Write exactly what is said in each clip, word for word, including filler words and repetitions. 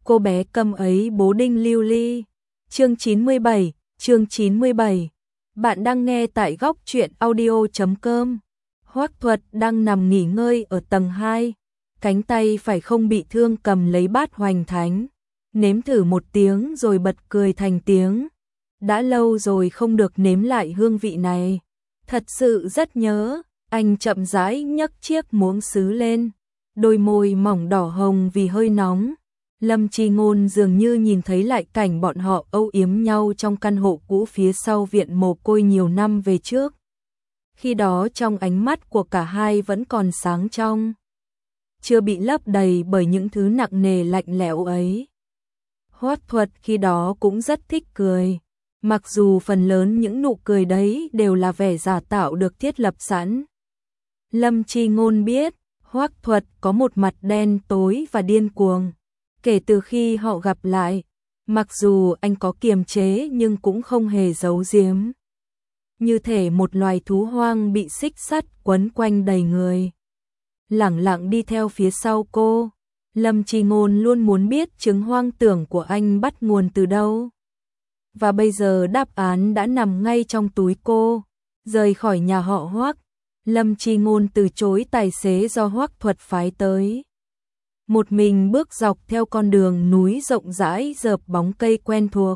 Cô bé câm ấy bố đinh lưu ly. Chương chín mươi bảy, chương chín mươi bảy. Bạn đang nghe tại góc truyện audio chấm com. Hoắc Thuật đang nằm nghỉ ngơi ở tầng hai, cánh tay phải không bị thương cầm lấy bát hoành thánh, nếm thử một tiếng rồi bật cười thành tiếng. Đã lâu rồi không được nếm lại hương vị này, thật sự rất nhớ. Anh chậm rãi nhấc chiếc muỗng sứ lên, đôi môi mỏng đỏ hồng vì hơi nóng. Lâm Chi Ngôn dường như nhìn thấy lại cảnh bọn họ âu yếm nhau trong căn hộ cũ phía sau viện mồ côi nhiều năm về trước. Khi đó trong ánh mắt của cả hai vẫn còn sáng trong, chưa bị lấp đầy bởi những thứ nặng nề lạnh lẽo ấy. Hoắc Thuật khi đó cũng rất thích cười, mặc dù phần lớn những nụ cười đấy đều là vẻ giả tạo được thiết lập sẵn. Lâm Chi Ngôn biết, Hoắc Thuật có một mặt đen tối và điên cuồng. Kể từ khi họ gặp lại, mặc dù anh có kiềm chế nhưng cũng không hề giấu giếm. Như thể một loài thú hoang bị xích sắt quấn quanh đầy người, lẳng lặng đi theo phía sau cô. Lâm Chi Ngôn luôn muốn biết chứng hoang tưởng của anh bắt nguồn từ đâu. Và bây giờ đáp án đã nằm ngay trong túi cô. Rời khỏi nhà họ Hoắc, Lâm Chi Ngôn từ chối tài xế do Hoắc Thuật phái tới. Một mình bước dọc theo con đường núi rộng rãi rợp bóng cây quen thuộc.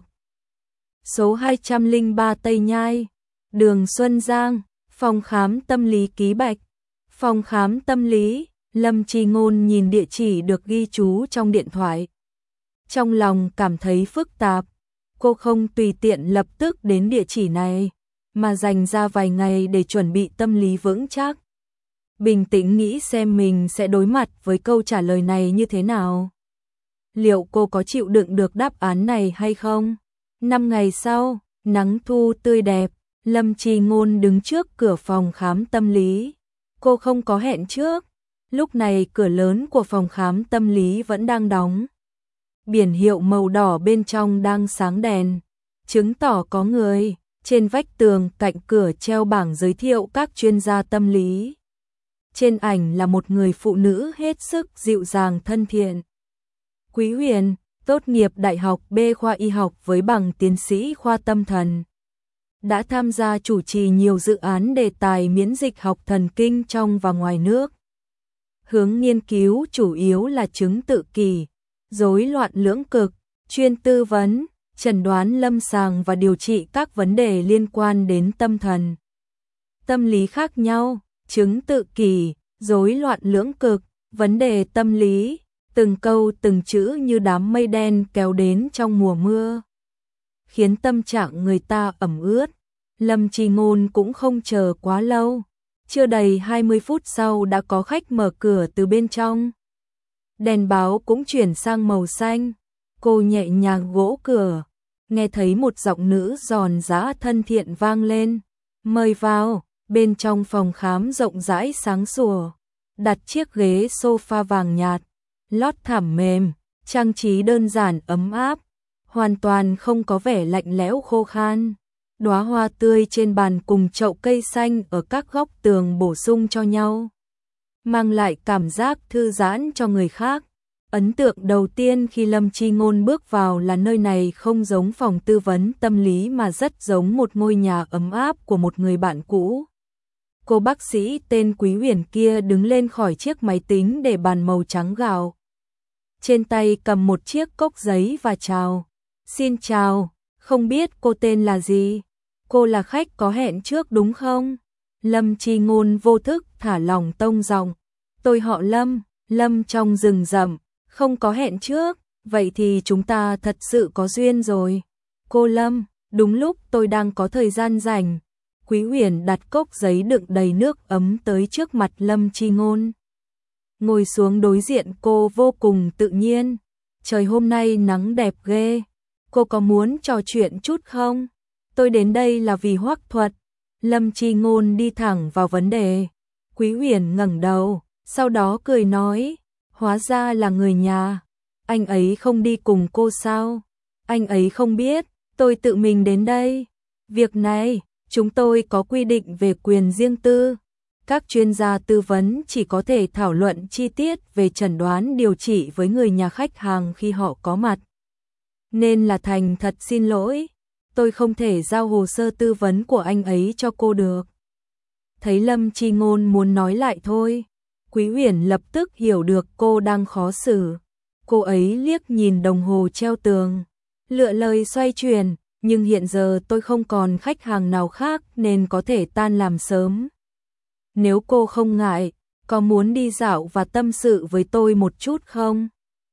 Số hai trăm lẻ ba Tây Nhai, đường Xuân Giang, phòng khám tâm lý Ký Bạch. Phòng khám tâm lý, Lâm Chi Ngôn nhìn địa chỉ được ghi chú trong điện thoại. Trong lòng cảm thấy phức tạp, cô không tùy tiện lập tức đến địa chỉ này, mà dành ra vài ngày để chuẩn bị tâm lý vững chắc. Bình tĩnh nghĩ xem mình sẽ đối mặt với câu trả lời này như thế nào. Liệu cô có chịu đựng được đáp án này hay không? Năm ngày sau, nắng thu tươi đẹp, Lâm Chi Ngôn đứng trước cửa phòng khám tâm lý. Cô không có hẹn trước. Lúc này cửa lớn của phòng khám tâm lý vẫn đang đóng. Biển hiệu màu đỏ bên trong đang sáng đèn, chứng tỏ có người. Trên vách tường cạnh cửa treo bảng giới thiệu các chuyên gia tâm lý. Trên ảnh là một người phụ nữ hết sức dịu dàng thân thiện. Quý Huyền, tốt nghiệp Đại học B khoa y học với bằng tiến sĩ khoa tâm thần. Đã tham gia chủ trì nhiều dự án đề tài miễn dịch học thần kinh trong và ngoài nước. Hướng nghiên cứu chủ yếu là chứng tự kỷ, rối loạn lưỡng cực, chuyên tư vấn, chẩn đoán lâm sàng và điều trị các vấn đề liên quan đến tâm thần. Tâm lý khác nhau, chứng tự kỷ, rối loạn lưỡng cực, vấn đề tâm lý, từng câu từng chữ như đám mây đen kéo đến trong mùa mưa, khiến tâm trạng người ta ẩm ướt. Lâm Chi Ngôn cũng không chờ quá lâu, chưa đầy hai mươi phút sau đã có khách mở cửa từ bên trong. Đèn báo cũng chuyển sang màu xanh. Cô nhẹ nhàng gõ cửa, nghe thấy một giọng nữ giòn giã thân thiện vang lên. Mời vào. Bên trong phòng khám rộng rãi sáng sủa, đặt chiếc ghế sofa vàng nhạt, lót thảm mềm, trang trí đơn giản ấm áp, hoàn toàn không có vẻ lạnh lẽo khô khan. Đóa hoa tươi trên bàn cùng chậu cây xanh ở các góc tường bổ sung cho nhau, mang lại cảm giác thư giãn cho người khác. Ấn tượng đầu tiên khi Lâm Chi Ngôn bước vào là nơi này không giống phòng tư vấn tâm lý mà rất giống một ngôi nhà ấm áp của một người bạn cũ. Cô bác sĩ tên Quý Huyền kia đứng lên khỏi chiếc máy tính để bàn màu trắng gạo. Trên tay cầm một chiếc cốc giấy và chào. Xin chào, không biết cô tên là gì? Cô là khách có hẹn trước đúng không? Lâm Chi Ngôn vô thức thả lỏng tông giọng. Tôi họ Lâm, Lâm trong rừng rậm, không có hẹn trước, vậy thì chúng ta thật sự có duyên rồi. Cô Lâm, đúng lúc tôi đang có thời gian rảnh. Quý Huyền đặt cốc giấy đựng đầy nước ấm tới trước mặt Lâm Chi Ngôn. Ngồi xuống đối diện cô vô cùng tự nhiên. Trời hôm nay nắng đẹp ghê. Cô có muốn trò chuyện chút không? Tôi đến đây là vì Hoắc Thuật. Lâm Chi Ngôn đi thẳng vào vấn đề. Quý Huyền ngẩng đầu, sau đó cười nói. Hóa ra là người nhà. Anh ấy không đi cùng cô sao? Anh ấy không biết, tôi tự mình đến đây. Việc này, chúng tôi có quy định về quyền riêng tư. Các chuyên gia tư vấn chỉ có thể thảo luận chi tiết về chẩn đoán điều trị với người nhà khách hàng khi họ có mặt. Nên là thành thật xin lỗi, tôi không thể giao hồ sơ tư vấn của anh ấy cho cô được. Thấy Lâm Chi Ngôn muốn nói lại thôi, Quý Uyển lập tức hiểu được cô đang khó xử. Cô ấy liếc nhìn đồng hồ treo tường, lựa lời xoay chuyển, nhưng hiện giờ tôi không còn khách hàng nào khác nên có thể tan làm sớm. Nếu cô không ngại, có muốn đi dạo và tâm sự với tôi một chút không?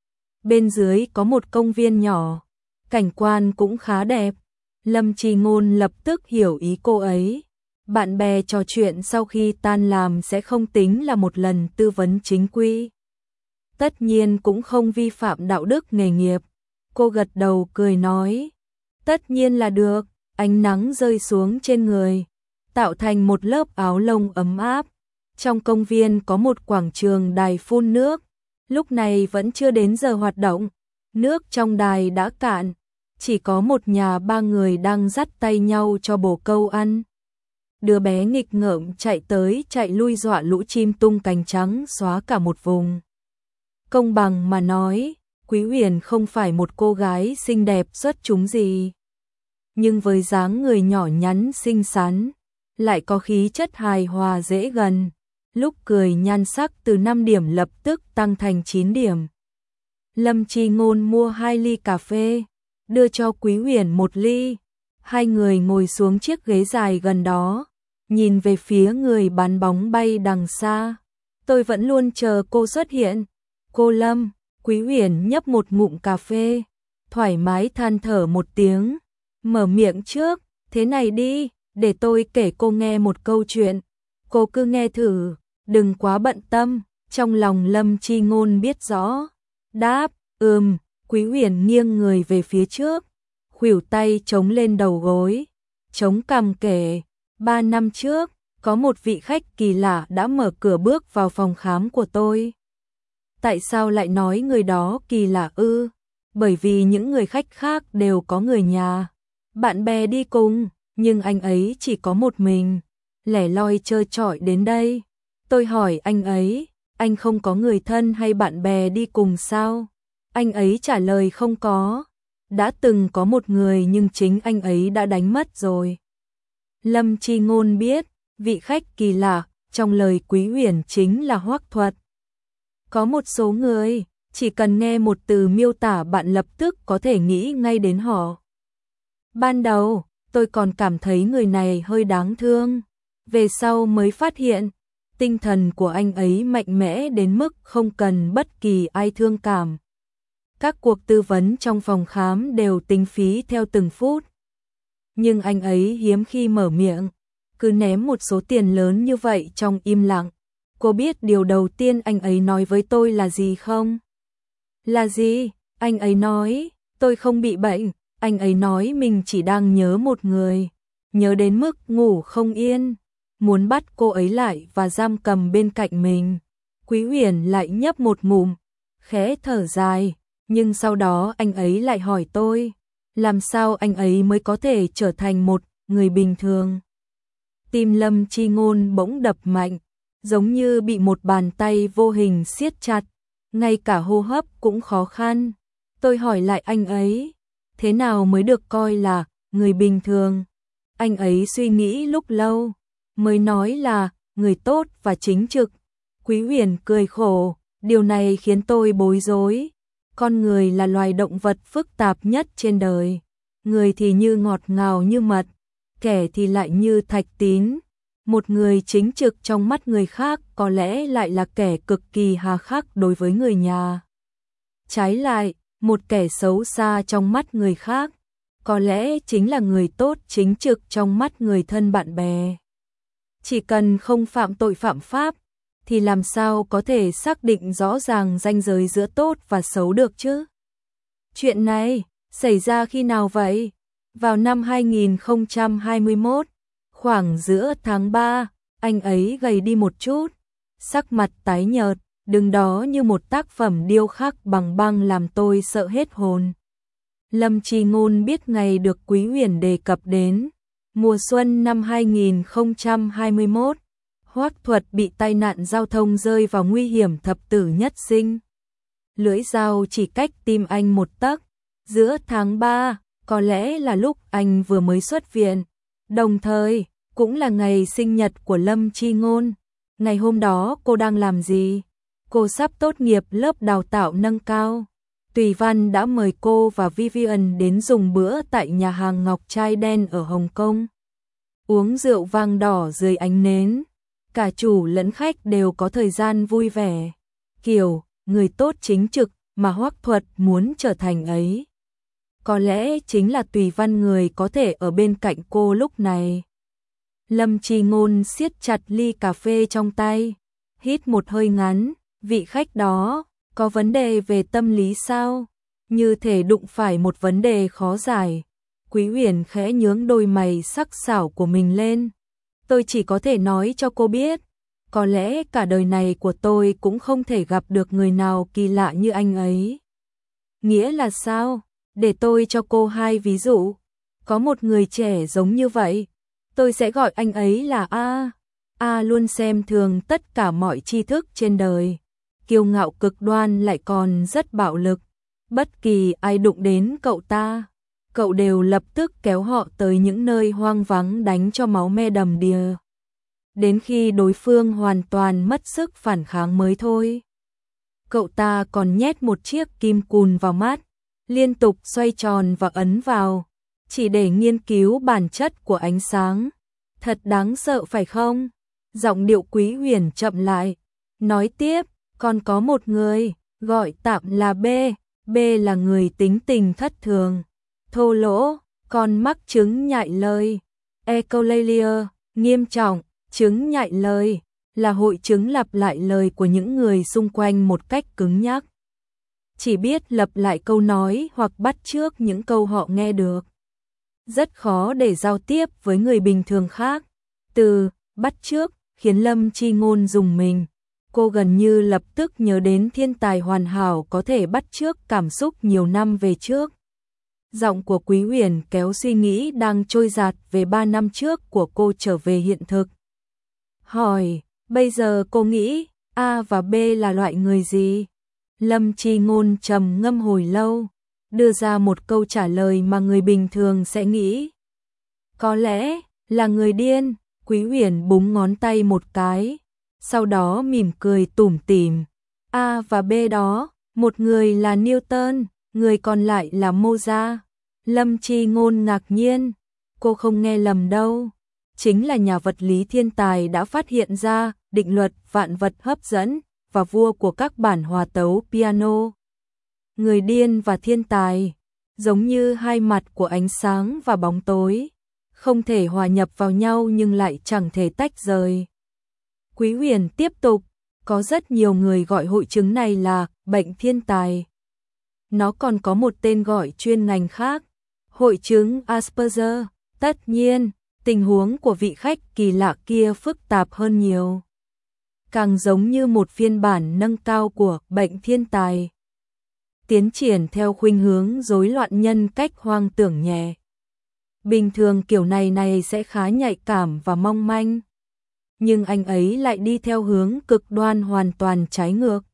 Bên dưới có một công viên nhỏ, cảnh quan cũng khá đẹp. Lâm Chi Ngôn lập tức hiểu ý cô ấy. Bạn bè trò chuyện sau khi tan làm sẽ không tính là một lần tư vấn chính quy. Tất nhiên cũng không vi phạm đạo đức nghề nghiệp. Cô gật đầu cười nói. Tất nhiên là được. Ánh nắng rơi xuống trên người, tạo thành một lớp áo lông ấm áp. Trong công viên có một quảng trường đài phun nước. Lúc này vẫn chưa đến giờ hoạt động. Nước trong đài đã cạn. Chỉ có một nhà ba người đang dắt tay nhau cho bồ câu ăn. Đứa bé nghịch ngợm chạy tới chạy lui dọa lũ chim tung cánh trắng xóa cả một vùng. Công bằng mà nói, Quý Uyển không phải một cô gái xinh đẹp xuất chúng gì. Nhưng với dáng người nhỏ nhắn xinh xắn, lại có khí chất hài hòa dễ gần. Lúc cười nhan sắc từ năm điểm lập tức tăng thành chín điểm. Lâm Chi Ngôn mua hai ly cà phê, đưa cho Quý Uyển một ly. Hai người ngồi xuống chiếc ghế dài gần đó, nhìn về phía người bán bóng bay đằng xa. Tôi vẫn luôn chờ cô xuất hiện. Cô Lâm, Quý Uyển nhấp một ngụm cà phê, thoải mái than thở một tiếng, mở miệng trước, thế này đi, để tôi kể cô nghe một câu chuyện. Cô cứ nghe thử, đừng quá bận tâm. Trong lòng Lâm Chi Ngôn biết rõ. Đáp, ừm. Quý Uyển nghiêng người về phía trước, khuỷu tay chống lên đầu gối, chống cằm kể. Ba năm trước, có một vị khách kỳ lạ đã mở cửa bước vào phòng khám của tôi. Tại sao lại nói người đó kỳ lạ ư? Bởi vì những người khách khác đều có người nhà, bạn bè đi cùng, nhưng anh ấy chỉ có một mình, lẻ loi trơ trọi đến đây. Tôi hỏi anh ấy, anh không có người thân hay bạn bè đi cùng sao? Anh ấy trả lời không có. Đã từng có một người nhưng chính anh ấy đã đánh mất rồi. Lâm Chi Ngôn biết, vị khách kỳ lạ trong lời Quý Uyển chính là Hoắc Thuật. Có một số người, chỉ cần nghe một từ miêu tả bạn lập tức có thể nghĩ ngay đến họ. Ban đầu, tôi còn cảm thấy người này hơi đáng thương. Về sau mới phát hiện, tinh thần của anh ấy mạnh mẽ đến mức không cần bất kỳ ai thương cảm. Các cuộc tư vấn trong phòng khám đều tính phí theo từng phút. Nhưng anh ấy hiếm khi mở miệng, cứ ném một số tiền lớn như vậy trong im lặng. Cô biết điều đầu tiên anh ấy nói với tôi là gì không? Là gì? Anh ấy nói, tôi không bị bệnh. Anh ấy nói mình chỉ đang nhớ một người, nhớ đến mức ngủ không yên, muốn bắt cô ấy lại và giam cầm bên cạnh mình. Quý Uyển lại nhấp một ngụm, khẽ thở dài. Nhưng sau đó anh ấy lại hỏi tôi, làm sao anh ấy mới có thể trở thành một người bình thường? Tim Lâm Chi Ngôn bỗng đập mạnh, giống như bị một bàn tay vô hình siết chặt, ngay cả hô hấp cũng khó khăn. Tôi hỏi lại anh ấy, thế nào mới được coi là người bình thường? Anh ấy suy nghĩ lúc lâu, mới nói là người tốt và chính trực. Quý Uyển cười khổ, điều này khiến tôi bối rối. Con người là loài động vật phức tạp nhất trên đời. Người thì như ngọt ngào như mật, kẻ thì lại như thạch tín. Một người chính trực trong mắt người khác có lẽ lại là kẻ cực kỳ hà khắc đối với người nhà. Trái lại, một kẻ xấu xa trong mắt người khác có lẽ chính là người tốt chính trực trong mắt người thân bạn bè. Chỉ cần không phạm tội phạm pháp, thì làm sao có thể xác định rõ ràng ranh giới giữa tốt và xấu được chứ? Chuyện này xảy ra khi nào vậy? Vào năm hai nghìn không trăm hai mươi mốt, khoảng giữa tháng ba, anh ấy gầy đi một chút, sắc mặt tái nhợt, đứng đó như một tác phẩm điêu khắc bằng băng làm tôi sợ hết hồn. Lâm Chi Ngôn biết ngày được Quý Uyển đề cập đến, mùa xuân năm hai nghìn không trăm hai mươi mốt. Hoắc Thuật bị tai nạn giao thông rơi vào nguy hiểm thập tử nhất sinh. Lưỡi dao chỉ cách tim anh một tấc. Giữa tháng ba, có lẽ là lúc anh vừa mới xuất viện, đồng thời cũng là ngày sinh nhật của Lâm Chi Ngôn. Ngày hôm đó cô đang làm gì? Cô sắp tốt nghiệp lớp đào tạo nâng cao. Tùy Văn đã mời cô và Vivian đến dùng bữa tại nhà hàng Ngọc Trai Đen ở Hồng Kông. Uống rượu vang đỏ dưới ánh nến. Cả chủ lẫn khách đều có thời gian vui vẻ. Kiểu, người tốt chính trực mà Hoắc Thuật muốn trở thành ấy. Có lẽ chính là Tùy Văn người có thể ở bên cạnh cô lúc này. Lâm Chi Ngôn siết chặt ly cà phê trong tay, hít một hơi ngắn, vị khách đó có vấn đề về tâm lý sao? Như thể đụng phải một vấn đề khó giải. Quý Huyền khẽ nhướng đôi mày sắc sảo của mình lên. Tôi chỉ có thể nói cho cô biết, có lẽ cả đời này của tôi cũng không thể gặp được người nào kỳ lạ như anh ấy. Nghĩa là sao? Để tôi cho cô hai ví dụ. Có một người trẻ giống như vậy, tôi sẽ gọi anh ấy là A. A luôn xem thường tất cả mọi tri thức trên đời. Kiêu ngạo cực đoan lại còn rất bạo lực. Bất kỳ ai đụng đến cậu ta, cậu đều lập tức kéo họ tới những nơi hoang vắng đánh cho máu me đầm đìa. Đến khi đối phương hoàn toàn mất sức phản kháng mới thôi. Cậu ta còn nhét một chiếc kim cùn vào mắt, liên tục xoay tròn và ấn vào, chỉ để nghiên cứu bản chất của ánh sáng. Thật đáng sợ phải không? Giọng điệu Quý Huyền chậm lại, nói tiếp, còn có một người, gọi tạm là B. B là người tính tình thất thường, thô lỗ, còn mắc chứng nhại lời, echolalia, nghiêm trọng. Chứng nhại lời là hội chứng lặp lại lời của những người xung quanh một cách cứng nhắc. Chỉ biết lặp lại câu nói hoặc bắt chước những câu họ nghe được. Rất khó để giao tiếp với người bình thường khác. Từ bắt chước khiến Lâm Chi Ngôn rùng mình. Cô gần như lập tức nhớ đến thiên tài hoàn hảo có thể bắt chước cảm xúc nhiều năm về trước. Giọng của Quý Huyền kéo suy nghĩ đang trôi dạt về ba năm trước của cô trở về hiện thực. Hỏi, bây giờ cô nghĩ A và B là loại người gì? Lâm Chi Ngôn trầm ngâm hồi lâu, đưa ra một câu trả lời mà người bình thường sẽ nghĩ. Có lẽ là người điên. Quý Huyền búng ngón tay một cái, sau đó mỉm cười tủm tỉm. A và B đó, một người là Newton, người còn lại là Mozart. Lâm Chi Ngôn ngạc nhiên, cô không nghe lầm đâu. Chính là nhà vật lý thiên tài đã phát hiện ra định luật vạn vật hấp dẫn và vua của các bản hòa tấu piano. Người điên và thiên tài, giống như hai mặt của ánh sáng và bóng tối, không thể hòa nhập vào nhau nhưng lại chẳng thể tách rời. Quý Huyền tiếp tục, có rất nhiều người gọi hội chứng này là bệnh thiên tài. Nó còn có một tên gọi chuyên ngành khác, hội chứng Asperger. Tất nhiên, tình huống của vị khách kỳ lạ kia phức tạp hơn nhiều. Càng giống như một phiên bản nâng cao của bệnh thiên tài. Tiến triển theo khuynh hướng rối loạn nhân cách hoang tưởng nhẹ. Bình thường kiểu này này sẽ khá nhạy cảm và mong manh. Nhưng anh ấy lại đi theo hướng cực đoan hoàn toàn trái ngược.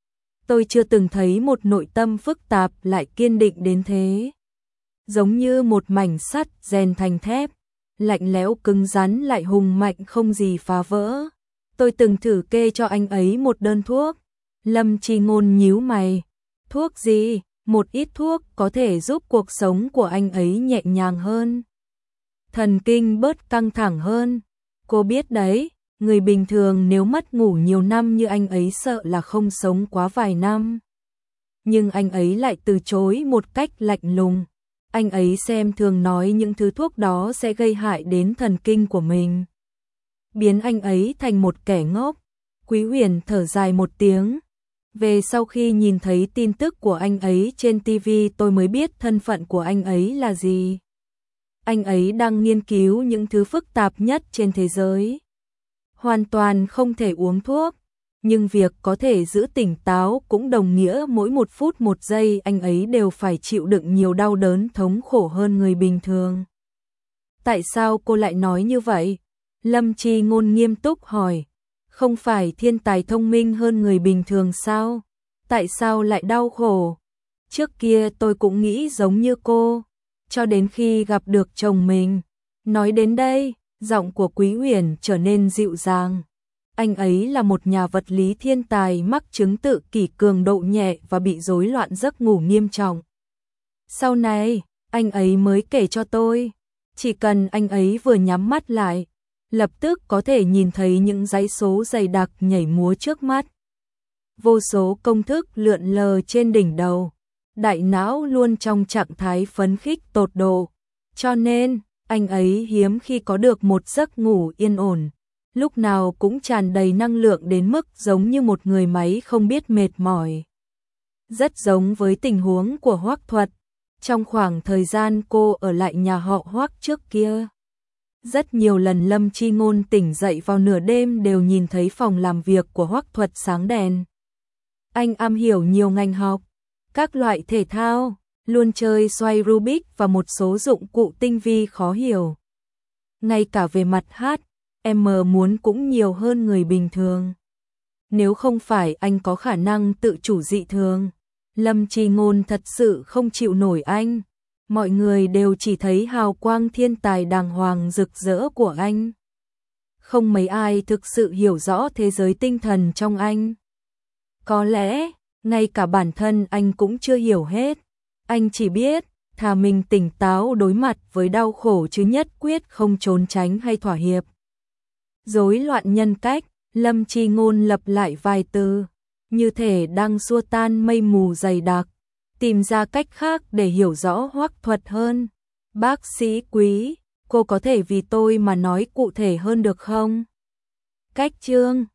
Tôi chưa từng thấy một nội tâm phức tạp lại kiên định đến thế. Giống như một mảnh sắt rèn thành thép, lạnh lẽo cứng rắn lại hùng mạnh không gì phá vỡ. Tôi từng thử kê cho anh ấy một đơn thuốc. Lâm Chi Ngôn nhíu mày. Thuốc gì? Một ít thuốc có thể giúp cuộc sống của anh ấy nhẹ nhàng hơn, thần kinh bớt căng thẳng hơn. Cô biết đấy, người bình thường nếu mất ngủ nhiều năm như anh ấy sợ là không sống quá vài năm. Nhưng anh ấy lại từ chối một cách lạnh lùng. Anh ấy xem thường nói những thứ thuốc đó sẽ gây hại đến thần kinh của mình, biến anh ấy thành một kẻ ngốc. Quý Huyền thở dài một tiếng. Về sau khi nhìn thấy tin tức của anh ấy trên ti vi tôi mới biết thân phận của anh ấy là gì. Anh ấy đang nghiên cứu những thứ phức tạp nhất trên thế giới. Hoàn toàn không thể uống thuốc, nhưng việc có thể giữ tỉnh táo cũng đồng nghĩa mỗi một phút một giây anh ấy đều phải chịu đựng nhiều đau đớn thống khổ hơn người bình thường. Tại sao cô lại nói như vậy? Lâm Chi Ngôn nghiêm túc hỏi, Không phải thiên tài thông minh hơn người bình thường sao? Tại sao lại đau khổ? Trước kia tôi cũng nghĩ giống như cô, cho đến khi gặp được chồng mình. Nói đến đây, giọng của Quý Uyển trở nên dịu dàng. Anh ấy là một nhà vật lý thiên tài mắc chứng tự kỷ cường độ nhẹ và bị rối loạn giấc ngủ nghiêm trọng. Sau này, anh ấy mới kể cho tôi, chỉ cần anh ấy vừa nhắm mắt lại, lập tức có thể nhìn thấy những dãy số dày đặc nhảy múa trước mắt. Vô số công thức lượn lờ trên đỉnh đầu, đại não luôn trong trạng thái phấn khích tột độ. Cho nên, anh ấy hiếm khi có được một giấc ngủ yên ổn, lúc nào cũng tràn đầy năng lượng đến mức giống như một người máy không biết mệt mỏi. Rất giống với tình huống của Hoắc Thuật, trong khoảng thời gian cô ở lại nhà họ Hoắc trước kia. Rất nhiều lần Lâm Chi Ngôn tỉnh dậy vào nửa đêm đều nhìn thấy phòng làm việc của Hoắc Thuật sáng đèn. Anh am hiểu nhiều ngành học, các loại thể thao, luôn chơi xoay Rubik và một số dụng cụ tinh vi khó hiểu. Ngay cả về mặt hát, em muốn cũng nhiều hơn người bình thường. Nếu không phải anh có khả năng tự chủ dị thường, Lâm Chi Ngôn thật sự không chịu nổi anh. Mọi người đều chỉ thấy hào quang thiên tài đàng hoàng rực rỡ của anh. Không mấy ai thực sự hiểu rõ thế giới tinh thần trong anh. Có lẽ, ngay cả bản thân anh cũng chưa hiểu hết. Anh chỉ biết, thà mình tỉnh táo đối mặt với đau khổ chứ nhất quyết không trốn tránh hay thỏa hiệp. Rối loạn nhân cách, Lâm Chi Ngôn lặp lại vài từ, như thể đang xua tan mây mù dày đặc, tìm ra cách khác để hiểu rõ Hoắc Thuật hơn. Bác sĩ Quý, cô có thể vì tôi mà nói cụ thể hơn được không? Cách chương